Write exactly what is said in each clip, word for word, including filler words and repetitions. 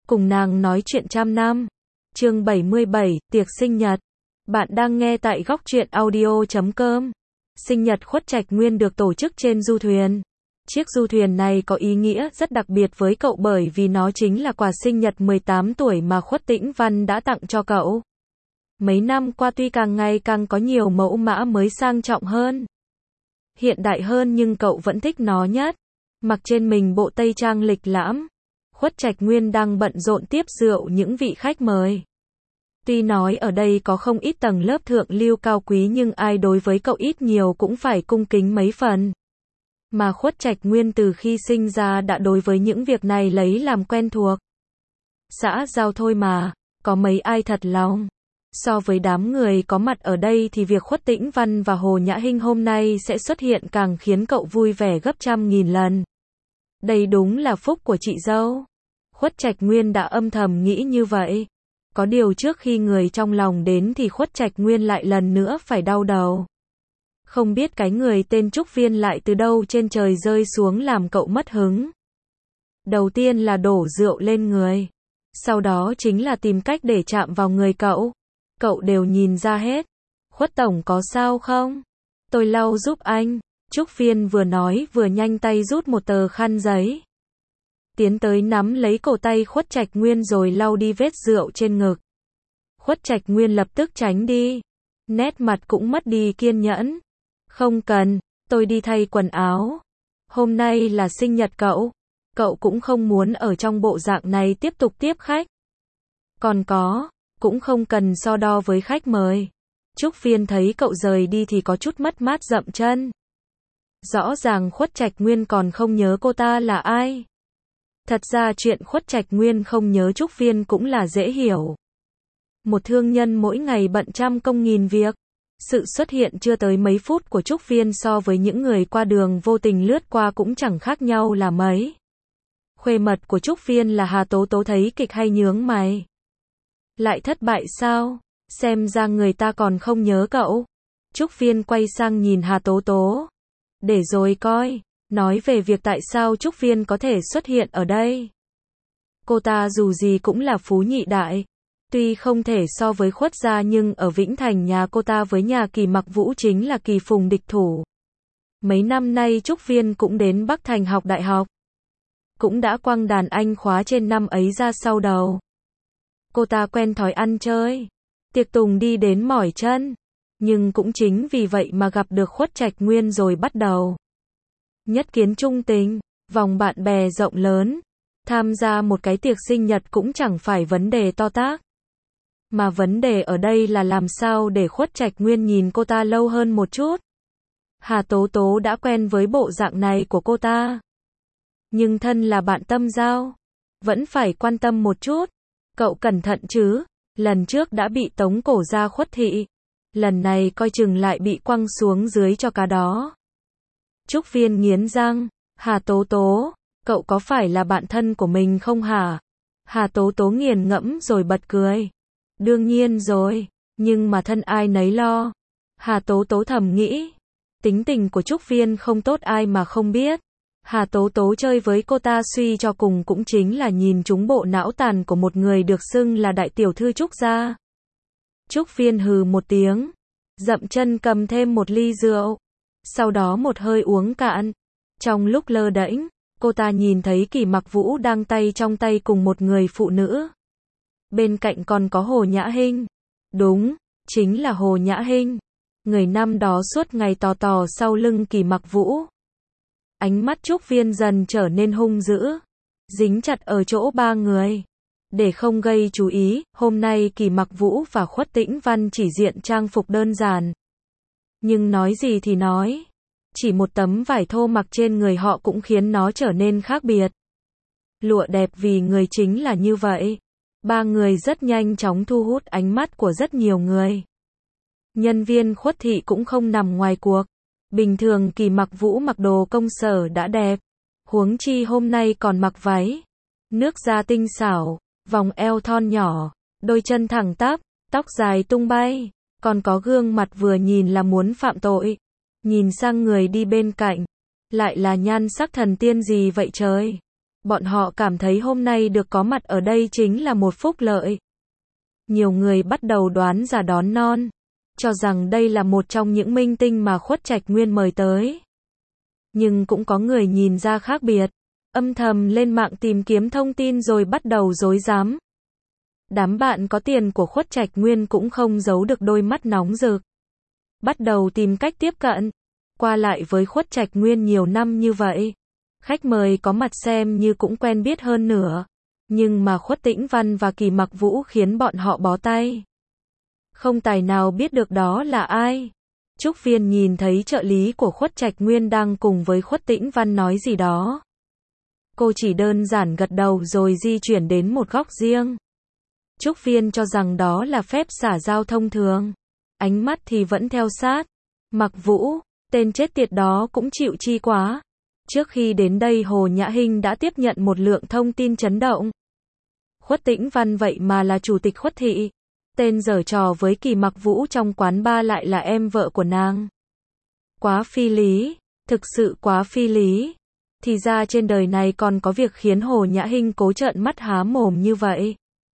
cùng nàng nói chuyện trăm năm. Chương bảy mươi bảy, tiệc sinh nhật. Bạn đang nghe tại góc truyện audio chấm com. Sinh nhật Khuất Trạch Nguyên được tổ chức trên du thuyền. Chiếc du thuyền này có ý nghĩa rất đặc biệt với cậu bởi vì nó chính là quà sinh nhật mười tám tuổi mà Khuất Tĩnh Văn đã tặng cho cậu. Mấy năm qua tuy càng ngày càng có nhiều mẫu mã mới sang trọng hơn, hiện đại hơn nhưng cậu vẫn thích nó nhất. Mặc trên mình bộ tây trang lịch lãm, Khuất Trạch Nguyên đang bận rộn tiếp rượu những vị khách mời. Tuy nói ở đây có không ít tầng lớp thượng lưu cao quý nhưng ai đối với cậu ít nhiều cũng phải cung kính mấy phần. Mà Khuất Trạch Nguyên từ khi sinh ra đã đối với những việc này lấy làm quen thuộc. Xã giao thôi mà, có mấy ai thật lòng. So với đám người có mặt ở đây thì việc Khuất Tĩnh Văn và Hồ Nhã Hinh hôm nay sẽ xuất hiện càng khiến cậu vui vẻ gấp trăm nghìn lần. Đây đúng là phúc của chị dâu. Khuất Trạch Nguyên đã âm thầm nghĩ như vậy. Có điều trước khi người trong lòng đến thì Khuất Trạch Nguyên lại lần nữa phải đau đầu. Không biết cái người tên Trúc Viên lại từ đâu trên trời rơi xuống làm cậu mất hứng. Đầu tiên là đổ rượu lên người. Sau đó chính là tìm cách để chạm vào người cậu. Cậu đều nhìn ra hết. Khuất tổng có sao không? Tôi lau giúp anh. Trúc Viên vừa nói vừa nhanh tay rút một tờ khăn giấy. Tiến tới nắm lấy cổ tay Khuất Trạch Nguyên rồi lau đi vết rượu trên ngực. Khuất Trạch Nguyên lập tức tránh đi. Nét mặt cũng mất đi kiên nhẫn. Không cần, tôi đi thay quần áo. Hôm nay là sinh nhật cậu. Cậu cũng không muốn ở trong bộ dạng này tiếp tục tiếp khách. Còn có, cũng không cần so đo với khách mời. Trúc Viên thấy cậu rời đi thì có chút mất mát dậm chân. Rõ ràng Khuất Trạch Nguyên còn không nhớ cô ta là ai. Thật ra chuyện Khuất Trạch Nguyên không nhớ Trúc Viên cũng là dễ hiểu. Một thương nhân mỗi ngày bận trăm công nghìn việc. Sự xuất hiện chưa tới mấy phút của Trúc Viên so với những người qua đường vô tình lướt qua cũng chẳng khác nhau là mấy. Khuê mật của Trúc Viên là Hà Tố Tố thấy kịch hay nhướng mày. Lại thất bại sao? Xem ra người ta còn không nhớ cậu. Trúc Viên quay sang nhìn Hà Tố Tố. Để rồi coi, nói về việc tại sao Trúc Viên có thể xuất hiện ở đây. Cô ta dù gì cũng là phú nhị đại. Tuy không thể so với Khuất gia nhưng ở Vĩnh Thành nhà cô ta với nhà Kỳ Mặc Vũ chính là kỳ phùng địch thủ. Mấy năm nay Trúc Viên cũng đến Bắc Thành học đại học. Cũng đã quăng đàn anh khóa trên năm ấy ra sau đầu. Cô ta quen thói ăn chơi. Tiệc tùng đi đến mỏi chân. Nhưng cũng chính vì vậy mà gặp được Khuất Trạch Nguyên rồi bắt đầu. Nhất kiến trung tình, vòng bạn bè rộng lớn. Tham gia một cái tiệc sinh nhật cũng chẳng phải vấn đề to tát. Mà vấn đề ở đây là làm sao để Khuất Trạch Nguyên nhìn cô ta lâu hơn một chút. Hà Tố Tố đã quen với bộ dạng này của cô ta. Nhưng thân là bạn tâm giao. Vẫn phải quan tâm một chút. Cậu cẩn thận chứ. Lần trước đã bị tống cổ ra Khuất thị. Lần này coi chừng lại bị quăng xuống dưới cho cá đó. Trúc Viên nghiến răng. Hà Tố Tố, cậu có phải là bạn thân của mình không hả? Hà Tố Tố nghiền ngẫm rồi bật cười. Đương nhiên rồi, nhưng mà thân ai nấy lo. Hà Tố Tố thầm nghĩ. Tính tình của Trúc Viên không tốt ai mà không biết. Hà Tố Tố chơi với cô ta suy cho cùng cũng chính là nhìn trúng bộ não tàn của một người được xưng là đại tiểu thư Trúc gia. Trúc Viên hừ một tiếng, dậm chân cầm thêm một ly rượu, sau đó một hơi uống cạn. Trong lúc lơ đễnh, cô ta nhìn thấy Kỳ Mặc Vũ đang tay trong tay cùng một người phụ nữ. Bên cạnh còn có Hồ Nhã Hinh. Đúng, chính là Hồ Nhã Hinh. Người năm đó suốt ngày tò tò sau lưng Kỳ Mặc Vũ. Ánh mắt Trúc Viên dần trở nên hung dữ, dính chặt ở chỗ ba người. Để không gây chú ý, hôm nay Kỳ Mặc Vũ và Khuất Tĩnh Văn chỉ diện trang phục đơn giản. Nhưng nói gì thì nói, chỉ một tấm vải thô mặc trên người họ cũng khiến nó trở nên khác biệt. Lụa đẹp vì người chính là như vậy. Ba người rất nhanh chóng thu hút ánh mắt của rất nhiều người. Nhân viên Khuất thị cũng không nằm ngoài cuộc. Bình thường Kỳ Mặc Vũ mặc đồ công sở đã đẹp. Huống chi hôm nay còn mặc váy. Nước da tinh xảo, vòng eo thon nhỏ, đôi chân thẳng tắp, tóc dài tung bay. Còn có gương mặt vừa nhìn là muốn phạm tội. Nhìn sang người đi bên cạnh. Lại là nhan sắc thần tiên gì vậy trời? Bọn họ cảm thấy hôm nay được có mặt ở đây chính là một phúc lợi. Nhiều người bắt đầu đoán giả đón non, cho rằng đây là một trong những minh tinh mà Khuất Trạch Nguyên mời tới. Nhưng cũng có người nhìn ra khác biệt, âm thầm lên mạng tìm kiếm thông tin rồi bắt đầu rối rắm. Đám bạn có tiền của Khuất Trạch Nguyên cũng không giấu được đôi mắt nóng rực. Bắt đầu tìm cách tiếp cận, qua lại với Khuất Trạch Nguyên nhiều năm như vậy. Khách mời có mặt xem như cũng quen biết hơn nữa. Nhưng mà Khuất Tĩnh Văn và Kỳ Mặc Vũ khiến bọn họ bó tay. Không tài nào biết được đó là ai. Trúc Viên nhìn thấy trợ lý của Khuất Trạch Nguyên đang cùng với Khuất Tĩnh Văn nói gì đó. Cô chỉ đơn giản gật đầu rồi di chuyển đến một góc riêng. Trúc Viên cho rằng đó là phép xả giao thông thường. Ánh mắt thì vẫn theo sát. Mặc Vũ, tên chết tiệt đó cũng chịu chi quá. Trước khi đến đây Hồ Nhã Hinh đã tiếp nhận một lượng thông tin chấn động. Khuất Tĩnh Văn vậy mà là chủ tịch Khuất Thị. Tên giở trò với Kỳ Mặc Vũ trong quán bar lại là em vợ của nàng. Quá phi lý, thực sự quá phi lý. Thì ra trên đời này còn có việc khiến Hồ Nhã Hinh cố trợn mắt há mồm như vậy.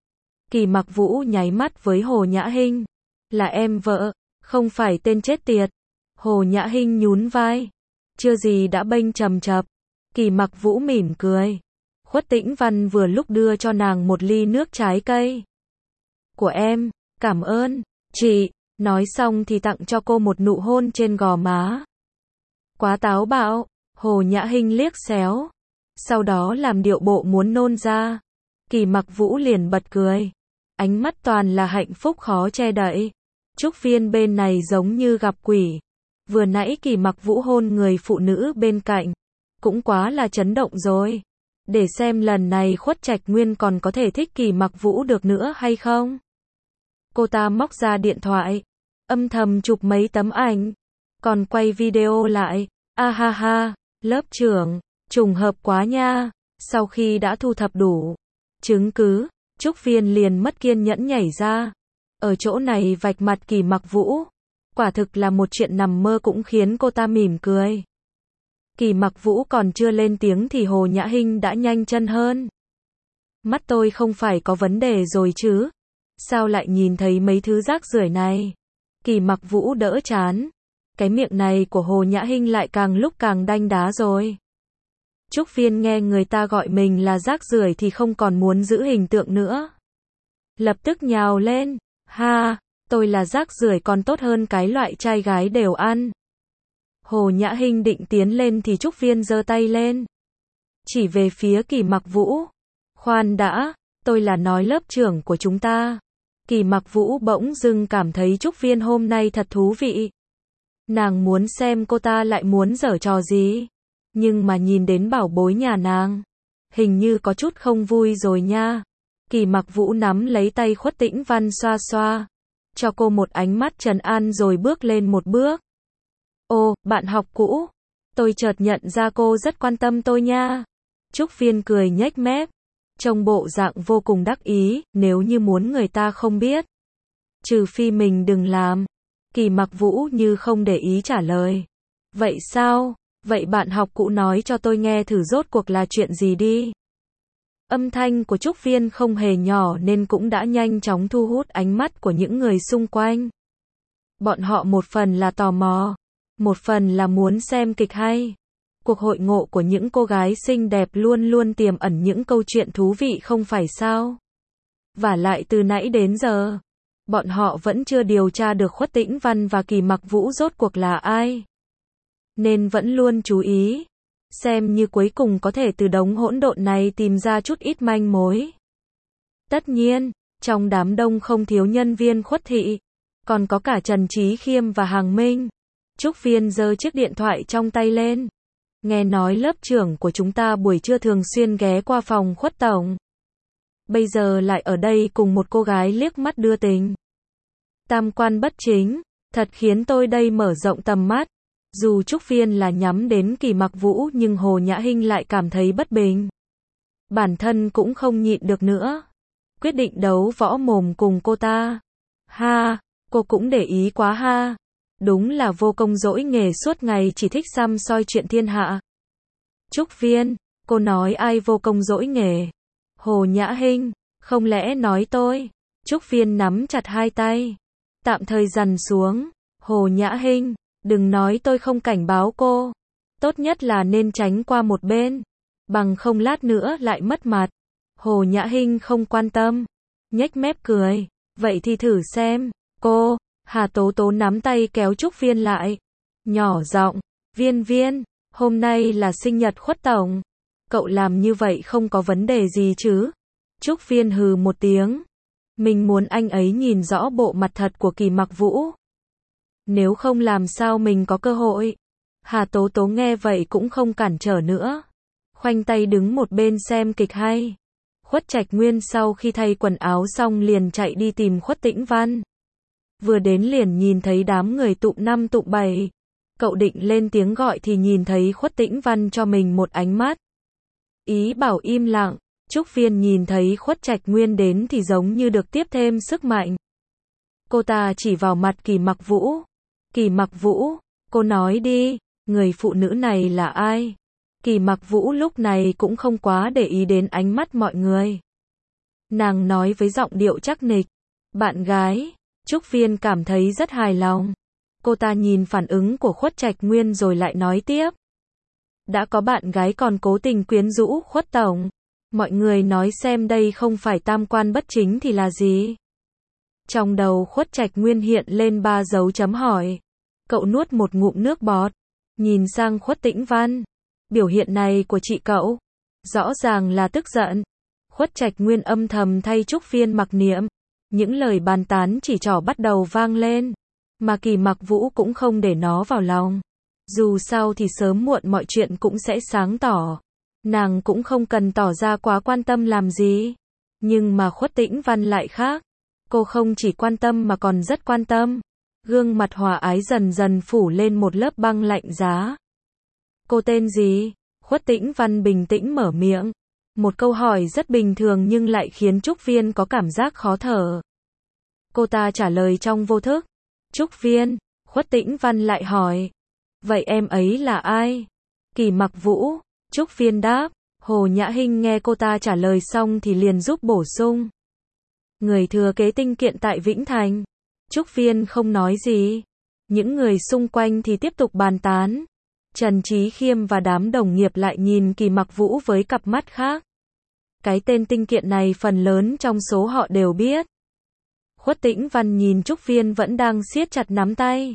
Kỳ Mặc Vũ nháy mắt với Hồ Nhã Hinh. Là em vợ, không phải tên chết tiệt. Hồ Nhã Hinh nhún vai. Chưa gì đã bênh chầm chập. Kỳ Mặc Vũ mỉm cười. Khuất Tĩnh Văn vừa lúc đưa cho nàng một ly nước trái cây. Của em, cảm ơn, chị. Nói xong thì tặng cho cô một nụ hôn trên gò má. Quá táo bạo. Hồ Nhã Hinh liếc xéo. Sau đó làm điệu bộ muốn nôn ra. Kỳ Mặc Vũ liền bật cười. Ánh mắt toàn là hạnh phúc khó che đậy. Trúc Viên bên này giống như gặp quỷ. Vừa nãy Kỳ Mặc Vũ hôn người phụ nữ bên cạnh. Cũng quá là chấn động rồi. Để xem lần này Khuất Trạch Nguyên còn có thể thích Kỳ Mặc Vũ được nữa hay không. Cô ta móc ra điện thoại. Âm thầm chụp mấy tấm ảnh. Còn quay video lại. A ha ha, lớp trưởng, trùng hợp quá nha. Sau khi đã thu thập đủ chứng cứ, Trúc Viên liền mất kiên nhẫn nhảy ra. Ở chỗ này vạch mặt Kỳ Mặc Vũ. Quả thực là một chuyện nằm mơ cũng khiến cô ta mỉm cười. Kỳ Mặc Vũ còn chưa lên tiếng thì Hồ Nhã Hinh đã nhanh chân hơn. Mắt tôi không phải có vấn đề rồi chứ? Sao lại nhìn thấy mấy thứ rác rưởi này? Kỳ Mặc Vũ đỡ chán. Cái miệng này của Hồ Nhã Hinh lại càng lúc càng đanh đá rồi. Trúc Viên nghe người ta gọi mình là rác rưởi thì không còn muốn giữ hình tượng nữa. Lập tức nhào lên. Ha, tôi là rác rưởi còn tốt hơn cái loại trai gái đều ăn. Hồ Nhã Hinh định tiến lên thì Trúc Viên giơ tay lên. Chỉ về phía Kỳ Mặc Vũ. Khoan đã, tôi là nói lớp trưởng của chúng ta. Kỳ Mặc Vũ bỗng dưng cảm thấy Trúc Viên hôm nay thật thú vị. Nàng muốn xem cô ta lại muốn giở trò gì. Nhưng mà nhìn đến bảo bối nhà nàng. Hình như có chút không vui rồi nha. Kỳ Mặc Vũ nắm lấy tay Khuất Tĩnh Văn xoa xoa. Cho cô một ánh mắt trấn an rồi bước lên một bước. Ô, bạn học cũ. Tôi chợt nhận ra cô rất quan tâm tôi nha. Trúc Viên cười nhếch mép. Trông bộ dạng vô cùng đắc ý, nếu như muốn người ta không biết. Trừ phi mình đừng làm. Kỳ Mặc Vũ như không để ý trả lời. Vậy sao? Vậy bạn học cũ nói cho tôi nghe thử rốt cuộc là chuyện gì đi. Âm thanh của Trúc Viên không hề nhỏ nên cũng đã nhanh chóng thu hút ánh mắt của những người xung quanh. Bọn họ một phần là tò mò, một phần là muốn xem kịch hay. Cuộc hội ngộ của những cô gái xinh đẹp luôn luôn tiềm ẩn những câu chuyện thú vị không phải sao. Vả lại từ nãy đến giờ, bọn họ vẫn chưa điều tra được Khuất Tĩnh Văn và Kỳ Mặc Vũ rốt cuộc là ai. Nên vẫn luôn chú ý. Xem như cuối cùng có thể từ đống hỗn độn này tìm ra chút ít manh mối. Tất nhiên, trong đám đông không thiếu nhân viên Khuất Thị. Còn có cả Trần Trí Khiêm và Hàng Minh. Trúc Viên giơ chiếc điện thoại trong tay lên. Nghe nói lớp trưởng của chúng ta buổi trưa thường xuyên ghé qua phòng Khuất Tổng. Bây giờ lại ở đây cùng một cô gái liếc mắt đưa tình. Tam quan bất chính, thật khiến tôi đây mở rộng tầm mắt. Dù Trúc Viên là nhắm đến Kỳ Mặc Vũ nhưng Hồ Nhã Hinh lại cảm thấy bất bình. Bản thân cũng không nhịn được nữa. Quyết định đấu võ mồm cùng cô ta. Ha, cô cũng để ý quá ha. Đúng là vô công dỗi nghề suốt ngày chỉ thích săm soi chuyện thiên hạ. Trúc Viên, Cô nói ai vô công dỗi nghề. Hồ Nhã Hinh, không lẽ nói tôi? Trúc Viên nắm chặt hai tay, tạm thời dằn xuống. Hồ Nhã Hinh, đừng nói tôi không cảnh báo cô. Tốt nhất là nên tránh qua một bên, bằng không lát nữa lại mất mặt. Hồ Nhã Hinh không quan tâm, nhếch mép cười. Vậy thì thử xem. Cô, Hà Tố Tố nắm tay kéo Trúc Viên lại. Nhỏ giọng, Viên Viên, hôm nay là sinh nhật Khuất Tổng. Cậu làm như vậy không có vấn đề gì chứ? Trúc Viên hừ một tiếng. Mình muốn anh ấy nhìn rõ bộ mặt thật của Kỳ Mặc Vũ. Nếu không làm sao mình có cơ hội. Hà Tố Tố nghe vậy cũng không cản trở nữa. Khoanh tay đứng một bên xem kịch hay. Khuất Trạch Nguyên sau khi thay quần áo xong liền chạy đi tìm Khuất Tĩnh Văn. Vừa đến liền nhìn thấy đám người tụm năm tụm bảy. Cậu định lên tiếng gọi thì nhìn thấy Khuất Tĩnh Văn cho mình một ánh mắt. Ý bảo im lặng. Trúc Viên nhìn thấy Khuất Trạch Nguyên đến thì giống như được tiếp thêm sức mạnh. Cô ta chỉ vào mặt Kỳ Mặc Vũ. Kỳ Mặc Vũ, cô nói đi, người phụ nữ này là ai? Kỳ Mặc Vũ lúc này cũng không quá để ý đến ánh mắt mọi người. Nàng nói với giọng điệu chắc nịch. Bạn gái. Trúc Viên cảm thấy rất hài lòng. Cô ta nhìn phản ứng của Khuất Trạch Nguyên rồi lại nói tiếp. Đã có bạn gái còn cố tình quyến rũ Khuất Tổng. Mọi người nói xem đây không phải tam quan bất chính thì là gì? Trong đầu Khuất Trạch Nguyên hiện lên ba dấu chấm hỏi. Cậu nuốt một ngụm nước bọt. Nhìn sang Khuất Tĩnh Văn. Biểu hiện này của chị cậu. Rõ ràng là tức giận. Khuất Trạch Nguyên âm thầm thay Trúc Viên mặc niệm. Những lời bàn tán chỉ trỏ bắt đầu vang lên. Mà Kỳ Mặc Vũ cũng không để nó vào lòng. Dù sao thì sớm muộn mọi chuyện cũng sẽ sáng tỏ. Nàng cũng không cần tỏ ra quá quan tâm làm gì. Nhưng mà Khuất Tĩnh Văn lại khác. Cô không chỉ quan tâm mà còn rất quan tâm. Gương mặt hòa ái dần dần phủ lên một lớp băng lạnh giá. Cô tên gì? Khuất Tĩnh Văn bình tĩnh mở miệng. Một câu hỏi rất bình thường nhưng lại khiến Trúc Viên có cảm giác khó thở. Cô ta trả lời trong vô thức. Trúc Viên. Khuất Tĩnh Văn lại hỏi. Vậy em ấy là ai? Kỳ Mặc Vũ. Trúc Viên đáp. Hồ Nhã Hinh nghe cô ta trả lời xong thì liền giúp bổ sung. Người thừa kế tinh kiện tại Vĩnh Thành. Trúc Viên không nói gì. Những người xung quanh thì tiếp tục bàn tán. Trần Trí Khiêm và đám đồng nghiệp lại nhìn Kỳ Mặc Vũ với cặp mắt khác. Cái tên tinh kiện này phần lớn trong số họ đều biết. Khuất Tĩnh Văn nhìn Trúc Viên vẫn đang siết chặt nắm tay.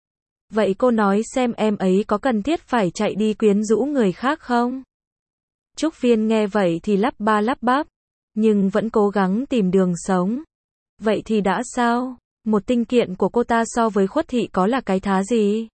Vậy cô nói xem em ấy có cần thiết phải chạy đi quyến rũ người khác không? Trúc Viên nghe vậy thì lắp ba lắp bắp, nhưng vẫn cố gắng tìm đường sống. Vậy thì đã sao? Một tinh kiện của cô ta so với Khuất thị có là cái thá gì?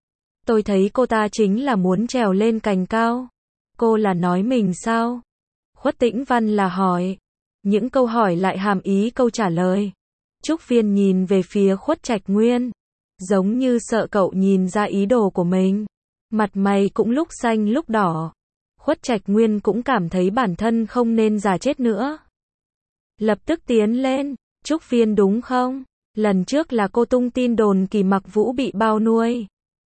Tôi thấy cô ta chính là muốn trèo lên cành cao. Cô là nói mình sao? Khuất Tĩnh Văn là hỏi. Những câu hỏi lại hàm ý câu trả lời. Trúc Viên nhìn về phía Khuất Trạch Nguyên. Giống như sợ cậu nhìn ra ý đồ của mình. Mặt mày cũng lúc xanh lúc đỏ. Khuất Trạch Nguyên cũng cảm thấy bản thân không nên già chết nữa. Lập tức tiến lên. Trúc Viên đúng không? Lần trước là cô tung tin đồn Kỳ Mặc Vũ bị bao nuôi.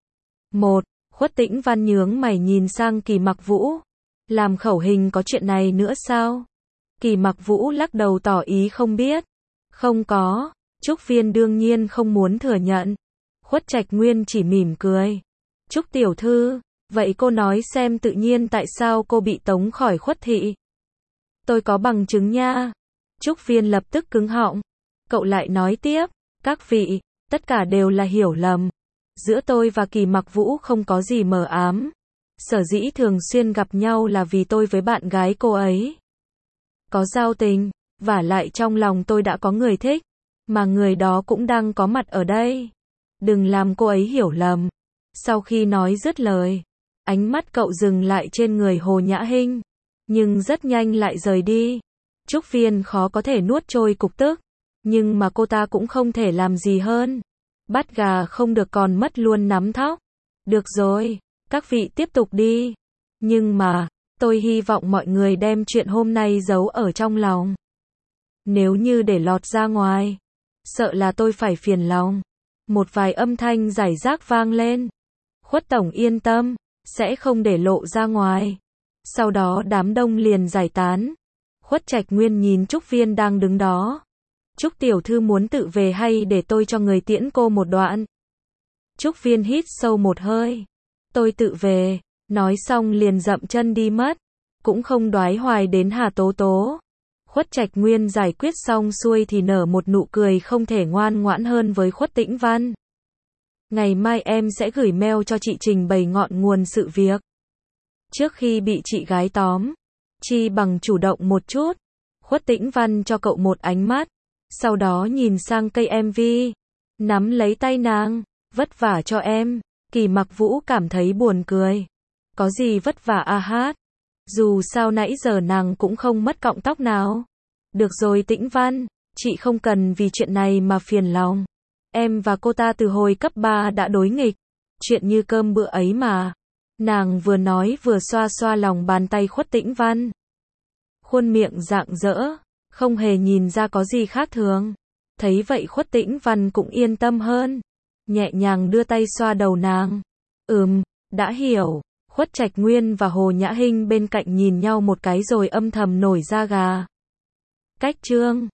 Một. Khuất Tĩnh Văn nhướng mày nhìn sang Kỳ Mặc Vũ. Làm khẩu hình có chuyện này nữa sao? Kỳ Mặc Vũ lắc đầu tỏ ý không biết. Không có. Trúc Viên đương nhiên không muốn thừa nhận. Khuất Trạch Nguyên chỉ mỉm cười. Trúc tiểu thư, vậy cô nói xem tự nhiên tại sao cô bị tống khỏi Khuất thị. Tôi có bằng chứng nha. Trúc Viên lập tức cứng họng. Cậu lại nói tiếp, các vị, tất cả đều là hiểu lầm. Giữa tôi và Kỳ Mặc Vũ không có gì mờ ám. Sở dĩ thường xuyên gặp nhau là vì tôi với bạn gái cô ấy có giao tình, vả lại trong lòng tôi đã có người thích, mà người đó cũng đang có mặt ở đây. Đừng làm cô ấy hiểu lầm. Sau khi nói dứt lời, ánh mắt cậu dừng lại trên người Hồ Nhã Hinh, nhưng rất nhanh lại rời đi. Trúc Viên khó có thể nuốt trôi cục tức, nhưng mà cô ta cũng không thể làm gì hơn. Bắt gà không được còn mất luôn nắm thóc. Được rồi, các vị tiếp tục đi. Nhưng mà, tôi hy vọng mọi người đem chuyện hôm nay giấu ở trong lòng. Nếu như để lọt ra ngoài, sợ là tôi phải phiền lòng. Một vài âm thanh rải rác vang lên. Khuất tổng yên tâm, sẽ không để lộ ra ngoài. Sau đó đám đông liền giải tán. Khuất Trạch Nguyên nhìn Trúc Viên đang đứng đó. Trúc tiểu thư muốn tự về hay để tôi cho người tiễn cô một đoạn? Trúc Viên hít sâu một hơi. Tôi tự về. Nói xong liền dậm chân đi mất. Cũng không đoái hoài đến Hà Tố Tố. Khuất Trạch Nguyên giải quyết xong xuôi thì nở một nụ cười không thể ngoan ngoãn hơn với Khuất Tĩnh Văn. Ngày mai em sẽ gửi mail cho chị trình bày ngọn nguồn sự việc. Trước khi bị chị gái tóm, chi bằng chủ động một chút. Khuất Tĩnh Văn cho cậu một ánh mắt, sau đó nhìn sang cây em vê, nắm lấy tay nàng, vất vả cho em. Kỳ Mặc Vũ cảm thấy buồn cười. Có gì vất vả a hát? Dù sao nãy giờ nàng cũng không mất cọng tóc nào. Được rồi Tĩnh Văn, chị không cần vì chuyện này mà phiền lòng. Em và cô ta từ hồi cấp ba đã đối nghịch. Chuyện như cơm bữa ấy mà. Nàng vừa nói vừa xoa xoa lòng bàn tay Khuất Tĩnh Văn. Khuôn miệng rạng rỡ, không hề nhìn ra có gì khác thường. Thấy vậy Khuất Tĩnh Văn cũng yên tâm hơn. Nhẹ nhàng đưa tay xoa đầu nàng. Ừm, đã hiểu. Khuất Trạch Nguyên và Hồ Nhã Hinh bên cạnh nhìn nhau một cái rồi âm thầm nổi da gà. Cách chương